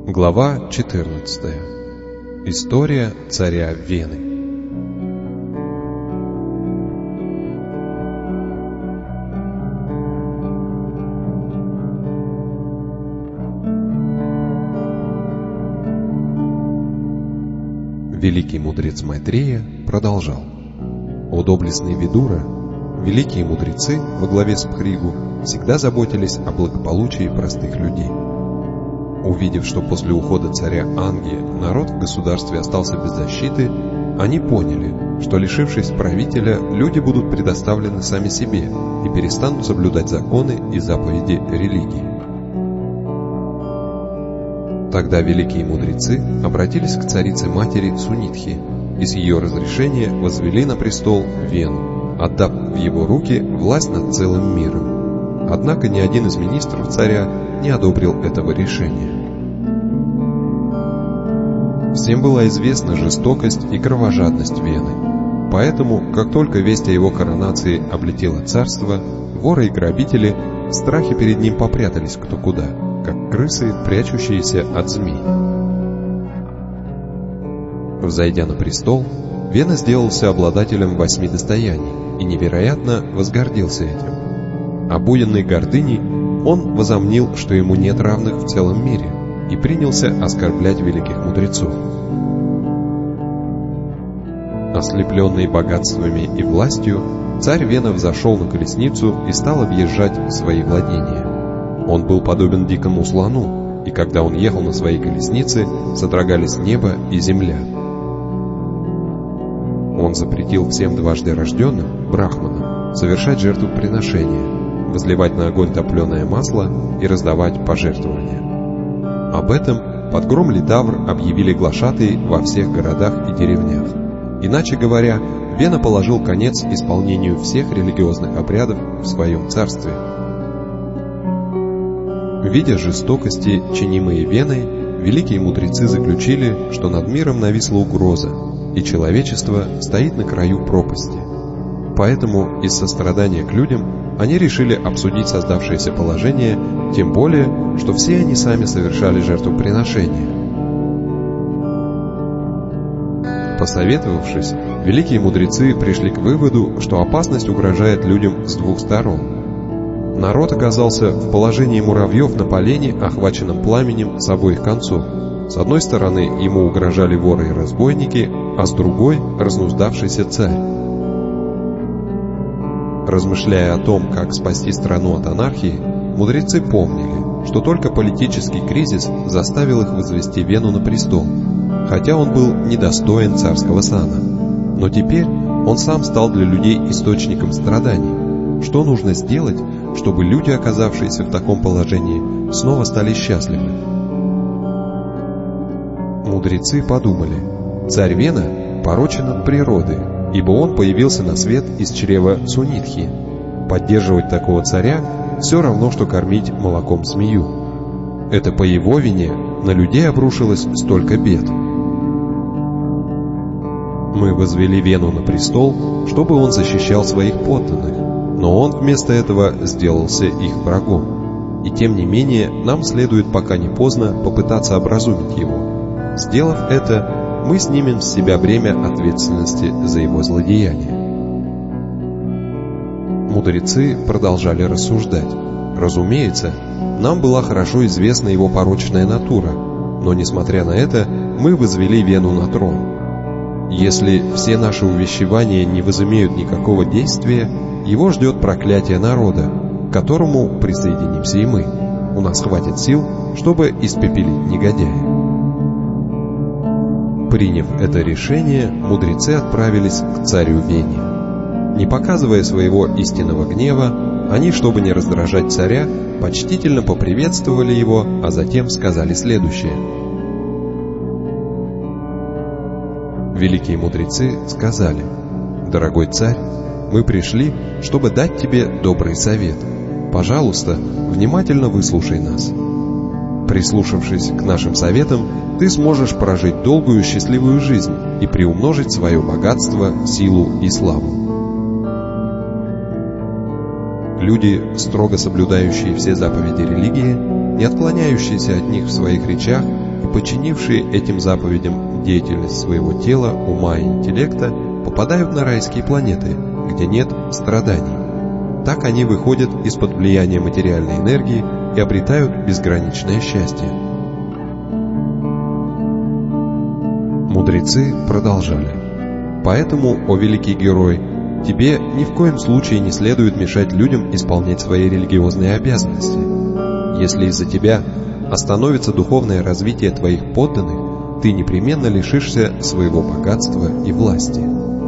Глава 14. История царя Вены. Великий мудрец Майтрея продолжал. «О доблестный Видура, великие мудрецы во главе с Бхригу всегда заботились о благополучии простых людей. Увидев, что после ухода царя Анги народ в государстве остался без защиты, они поняли, что, лишившись правителя, люди будут предоставлены сами себе и перестанут соблюдать законы и заповеди религии. Тогда великие мудрецы обратились к царице-матери Сунитхи и с ее разрешения возвели на престол Вену, отдав в его руки власть над целым миром. Однако ни один из министров царя не одобрил этого решения. Всем была известна жестокость и кровожадность Вены, поэтому, как только весть о его коронации облетела царство, воры и грабители в страхе перед ним попрятались кто куда, как крысы, прячущиеся от змей. Взойдя на престол, Вена сделался обладателем 8 достояний и невероятно возгордился этим. Обуянный гордыней, он возомнил, что ему нет равных в целом мире, и принялся оскорблять великих мудрецов. Ослепленный богатствами и властью, царь Вена взошел на колесницу и стал объезжать свои владения. Он был подобен дикому слону, и когда он ехал на своей колеснице, содрогались небо и земля. Он запретил всем дважды рожденным, брахманам, совершать жертвоприношения, возливать на огонь топленое масло и раздавать пожертвования. Об этом под гром литавр объявили глашатые во всех городах и деревнях. Иначе говоря, Вена положил конец исполнению всех религиозных обрядов в своем царстве. Видя жестокости, чинимые Веной, великие мудрецы заключили, что над миром нависла угроза, и человечество стоит на краю пропасти. Поэтому из сострадания к людям они решили обсудить создавшееся положение, тем более, что все они сами совершали жертвоприношения. Посоветовавшись, великие мудрецы пришли к выводу, что опасность угрожает людям с двух сторон. Народ оказался в положении муравьев на полене, охваченном пламенем с обоих концов. С одной стороны ему угрожали воры и разбойники, а с другой — разнуздавшийся царь. Размышляя о том, как спасти страну от анархии, мудрецы помнили, что только политический кризис заставил их возвести Вену на престол, хотя он был недостоин царского сана. Но теперь он сам стал для людей источником страданий. Что нужно сделать, чтобы люди, оказавшиеся в таком положении, снова стали счастливы? Мудрецы подумали: царь Вена порочен от природы, ибо он появился на свет из чрева Сунитхи. Поддерживать такого царя все равно, что кормить молоком змею. Это по его вине на людей обрушилось столько бед. Мы возвели Вену на престол, чтобы он защищал своих подданных, но он вместо этого сделался их врагом. И тем не менее, нам следует, пока не поздно, попытаться образумить его. Сделав это, мы снимем с себя бремя ответственности за его злодеяния. Мудрецы продолжали рассуждать. Разумеется, нам была хорошо известна его порочная натура, но, несмотря на это, мы возвели Вену на трон. Если все наши увещевания не возымеют никакого действия, его ждет проклятие народа, к которому присоединимся и мы. У нас хватит сил, чтобы испепелить негодяя. Приняв это решение, мудрецы отправились к царю Вене. Не показывая своего истинного гнева, они, чтобы не раздражать царя, почтительно поприветствовали его, а затем сказали следующее. Великие мудрецы сказали: «Дорогой царь, мы пришли, чтобы дать тебе добрый совет. Пожалуйста, внимательно выслушай нас. Прислушавшись к нашим советам, ты сможешь прожить долгую счастливую жизнь и приумножить свое богатство, силу и славу». Люди, строго соблюдающие все заповеди религии, не отклоняющиеся от них в своих речах, и подчинившие этим заповедям деятельность своего тела, ума и интеллекта, попадают на райские планеты, где нет страданий. Так они выходят из-под влияния материальной энергии и обретают безграничное счастье. Мудрецы продолжали: «Поэтому, о великий герой, тебе ни в коем случае не следует мешать людям исполнять свои религиозные обязанности. Если из-за тебя остановится духовное развитие твоих подданных, ты непременно лишишься своего богатства и власти».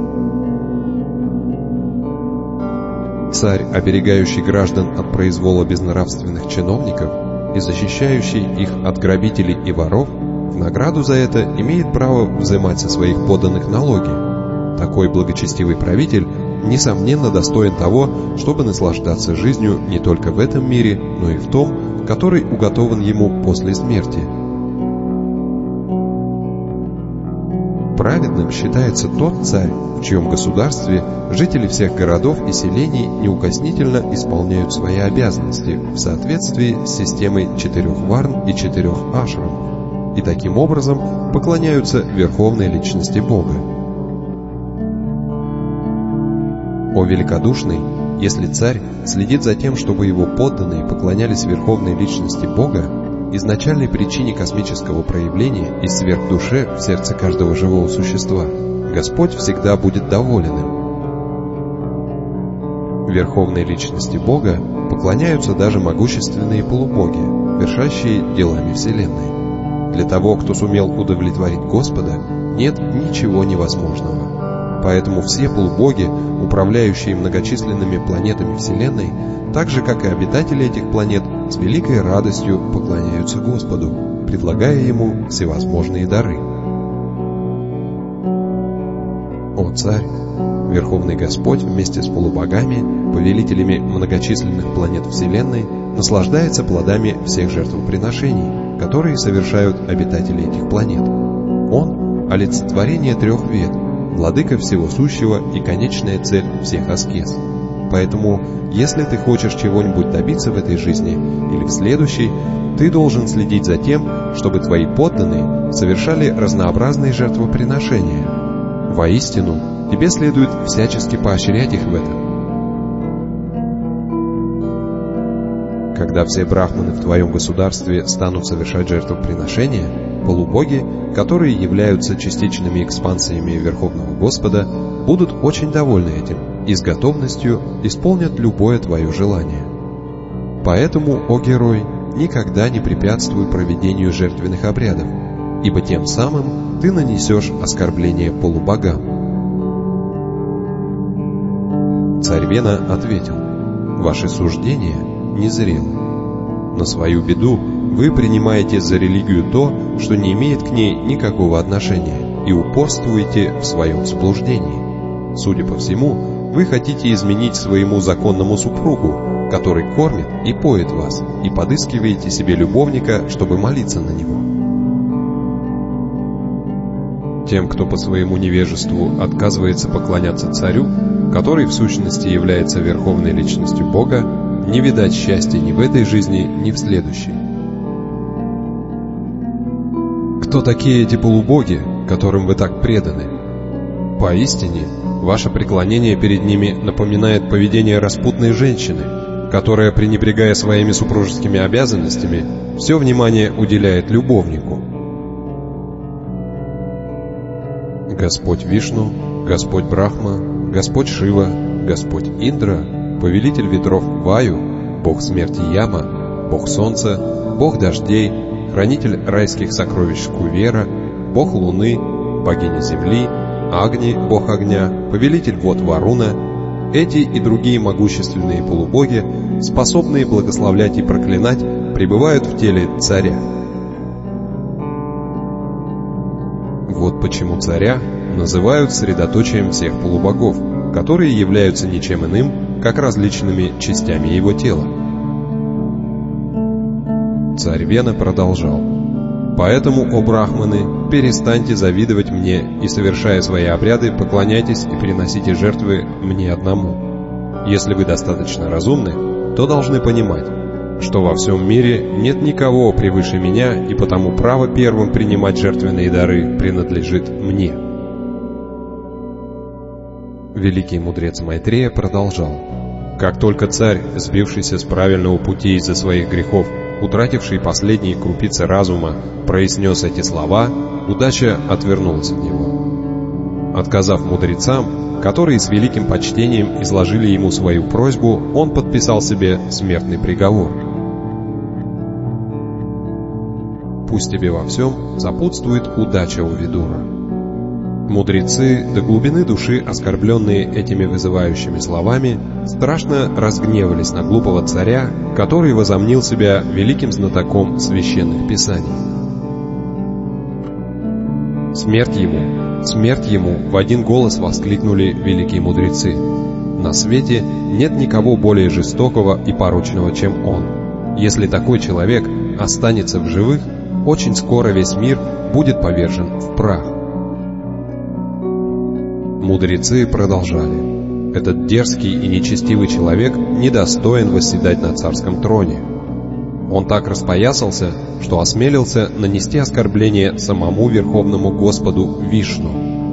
Царь, оберегающий граждан от произвола безнравственных чиновников и защищающий их от грабителей и воров, в награду за это имеет право взимать со своих подданных налоги. Такой благочестивый правитель, несомненно, достоин того, чтобы наслаждаться жизнью не только в этом мире, но и в том, который уготован ему после смерти. Праведным считается тот царь, в чьем государстве жители всех городов и селений неукоснительно исполняют свои обязанности в соответствии с системой 4 варн и 4 ашрам, и таким образом поклоняются верховной личности Бога. О великодушный, если царь следит за тем, чтобы его подданные поклонялись верховной личности Бога, изначальной причине космического проявления и сверхдуше в сердце каждого живого существа, Господь всегда будет доволен им. Верховной личности Бога поклоняются даже могущественные полубоги, вершащие делами Вселенной. Для того, кто сумел удовлетворить Господа, нет ничего невозможного. Поэтому все полубоги, управляющие многочисленными планетами Вселенной, так же, как и обитатели этих планет, с великой радостью поклоняются Господу, предлагая Ему всевозможные дары. О царь! Верховный Господь вместе с полубогами, повелителями многочисленных планет Вселенной, наслаждается плодами всех жертвоприношений, которые совершают обитатели этих планет. Он – олицетворение 3 вед, владыка всего сущего и конечная цель всех аскез. Поэтому, если ты хочешь чего-нибудь добиться в этой жизни или в следующей, ты должен следить за тем, чтобы твои подданные совершали разнообразные жертвоприношения. Воистину, тебе следует всячески поощрять их в этом. Когда все брахманы в твоем государстве станут совершать жертвоприношения, полубоги, которые являются частичными экспансиями Верховного Господа, будут очень довольны этим и с готовностью исполнят любое твое желание. Поэтому, о герой, никогда не препятствуй проведению жертвенных обрядов, ибо тем самым ты нанесешь оскорбление полубогам. Царь Вена ответил: «Ваши суждения незрелы. На свою беду вы принимаете за религию то, что не имеет к ней никакого отношения, и упорствуете в своем заблуждении. Судя по всему, вы хотите изменить своему законному супругу, который кормит и поет вас, и подыскиваете себе любовника, чтобы молиться на него. Тем, кто по своему невежеству отказывается поклоняться царю, который в сущности является верховной личностью Бога, не видать счастья ни в этой жизни, ни в следующей. Кто такие эти полубоги, которым вы так преданы? Поистине, ваше преклонение перед ними напоминает поведение распутной женщины, которая, пренебрегая своими супружескими обязанностями, все внимание уделяет любовнику. Господь Вишну, Господь Брахма, Господь Шива, Господь Индра, повелитель ветров Ваю, Бог смерти Яма, Бог солнца, Бог дождей, хранитель райских сокровищ Кувера, Бог луны, богиня земли, Агни, Бог огня, повелитель вод Варуна, эти и другие могущественные полубоги, способные благословлять и проклинать, пребывают в теле царя. Вот почему царя называют средоточием всех полубогов, которые являются ничем иным, как различными частями его тела. Царь Вена продолжал: «Поэтому, о брахманы, перестаньте завидовать мне и, совершая свои обряды, поклоняйтесь и приносите жертвы мне одному. Если вы достаточно разумны, то должны понимать, что во всем мире нет никого превыше меня, и потому право первым принимать жертвенные дары принадлежит мне». Великий мудрец Майтрея продолжал: «Как только царь, сбившийся с правильного пути из-за своих грехов, утративший последние крупицы разума, произнес эти слова, удача отвернулась от него. Отказав мудрецам, которые с великим почтением изложили ему свою просьбу, он подписал себе смертный приговор. Пусть тебе во всем сопутствует удача, о Видура». Мудрецы, до глубины души оскорбленные этими вызывающими словами, страшно разгневались на глупого царя, который возомнил себя великим знатоком священных писаний. «Смерть ему! Смерть ему!» — в один голос воскликнули великие мудрецы. «На свете нет никого более жестокого и порочного, чем он. Если такой человек останется в живых, очень скоро весь мир будет повержен в прах». Мудрецы продолжали: «Этот дерзкий и нечестивый человек недостоин восседать на царском троне. Он так распоясался, что осмелился нанести оскорбление самому Верховному Господу Вишну.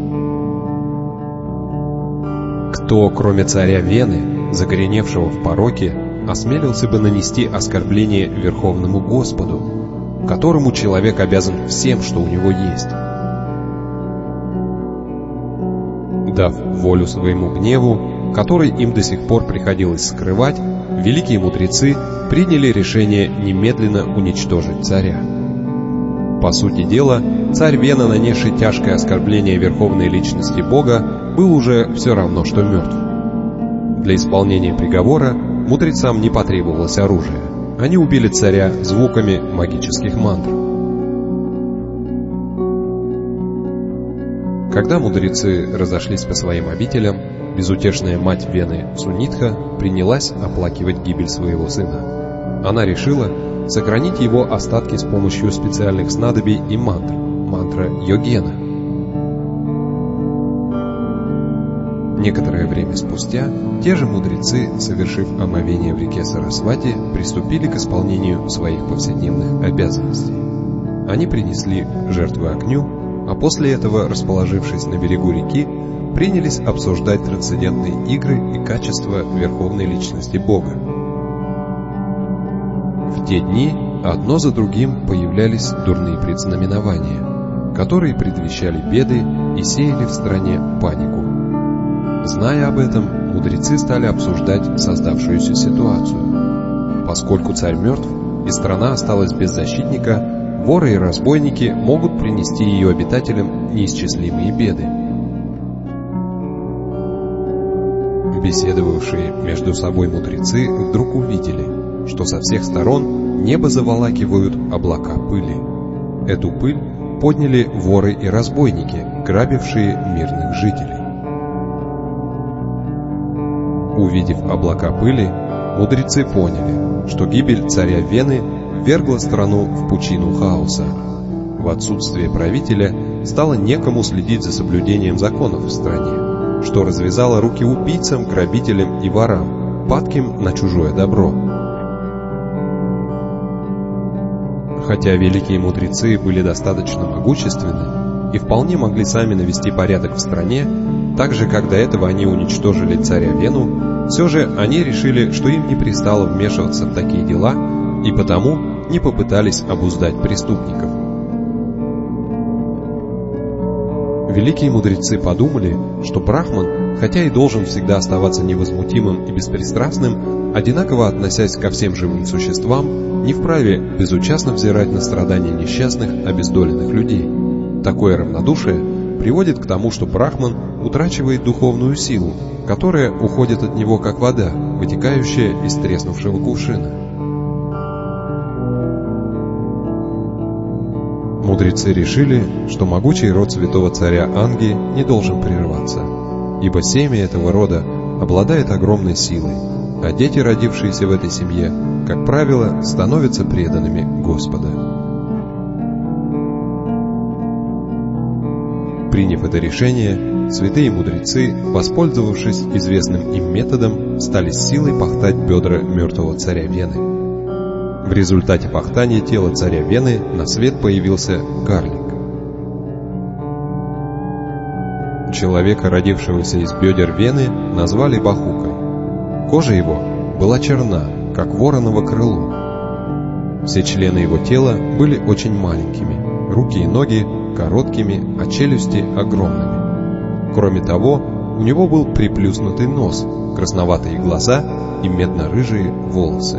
Кто, кроме царя Вены, закореневшего в пороке, осмелился бы нанести оскорбление Верховному Господу, которому человек обязан всем, что у него есть?» Дав волю своему гневу, который им до сих пор приходилось скрывать, великие мудрецы приняли решение немедленно уничтожить царя. По сути дела, царь Вена, нанесший тяжкое оскорбление верховной личности Бога, был уже все равно, что мертв. Для исполнения приговора мудрецам не потребовалось оружие. Они убили царя звуками магических мантр. Когда мудрецы разошлись по своим обителям, безутешная мать Вены Сунитха принялась оплакивать гибель своего сына. Она решила сохранить его остатки с помощью специальных снадобий и мантр, мантра Йогена. Некоторое время спустя, те же мудрецы, совершив омовение в реке Сарасвати, приступили к исполнению своих повседневных обязанностей. Они принесли жертвы огню, а после этого, расположившись на берегу реки, принялись обсуждать трансцендентные игры и качества верховной личности Бога. В те дни одно за другим появлялись дурные предзнаменования, которые предвещали беды и сеяли в стране панику. Зная об этом, мудрецы стали обсуждать создавшуюся ситуацию. Поскольку царь мертв и страна осталась без защитника, воры и разбойники могут принести ее обитателям неисчислимые беды. Беседовавшие между собой мудрецы вдруг увидели, что со всех сторон небо заволакивают облака пыли. Эту пыль подняли воры и разбойники, грабившие мирных жителей. Увидев облака пыли, мудрецы поняли, что гибель царя Вены ввергла страну в пучину хаоса. В отсутствие правителя стало некому следить за соблюдением законов в стране, что развязало руки убийцам, грабителям и ворам, падким на чужое добро. Хотя великие мудрецы были достаточно могущественны и вполне могли сами навести порядок в стране, так же, как до этого они уничтожили царя Вену, все же они решили, что им не пристало вмешиваться в такие дела, и потому не попытались обуздать преступников. Великие мудрецы подумали, что Брахман, хотя и должен всегда оставаться невозмутимым и беспристрастным, одинаково относясь ко всем живым существам, не вправе безучастно взирать на страдания несчастных, обездоленных людей. Такое равнодушие приводит к тому, что Брахман утрачивает духовную силу, которая уходит от него как вода, вытекающая из треснувшего кувшина. Мудрецы решили, что могучий род святого царя Анги не должен прерваться, ибо семя этого рода обладает огромной силой, а дети, родившиеся в этой семье, как правило, становятся преданными Господа. Приняв это решение, святые мудрецы, воспользовавшись известным им методом, стали с силой пахтать бедра мертвого царя Вены. В результате пахтания тела царя Вены на свет появился карлик. Человека, родившегося из бедер Вены, назвали Бахукой. Кожа его была черна, как вороново крыло. Все члены его тела были очень маленькими, руки и ноги короткими, а челюсти огромными. Кроме того, у него был приплюснутый нос, красноватые глаза и медно-рыжие волосы.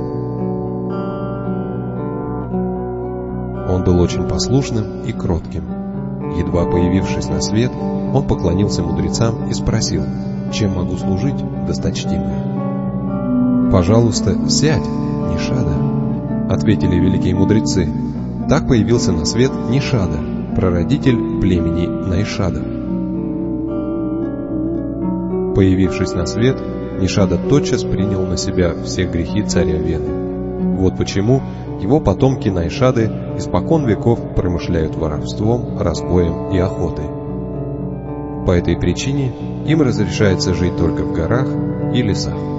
Он был очень послушным и кротким. Едва появившись на свет, он поклонился мудрецам и спросил: «Чем могу служить, досточтимые?» «Пожалуйста, сядь, Нишада», — ответили великие мудрецы. Так появился на свет Нишада, прародитель племени Найшадов. Появившись на свет, Нишада тотчас принял на себя все грехи царя Вены. Вот почему его потомки Найшады испокон веков промышляют воровством, разбоем и охотой. По этой причине им разрешается жить только в горах и лесах.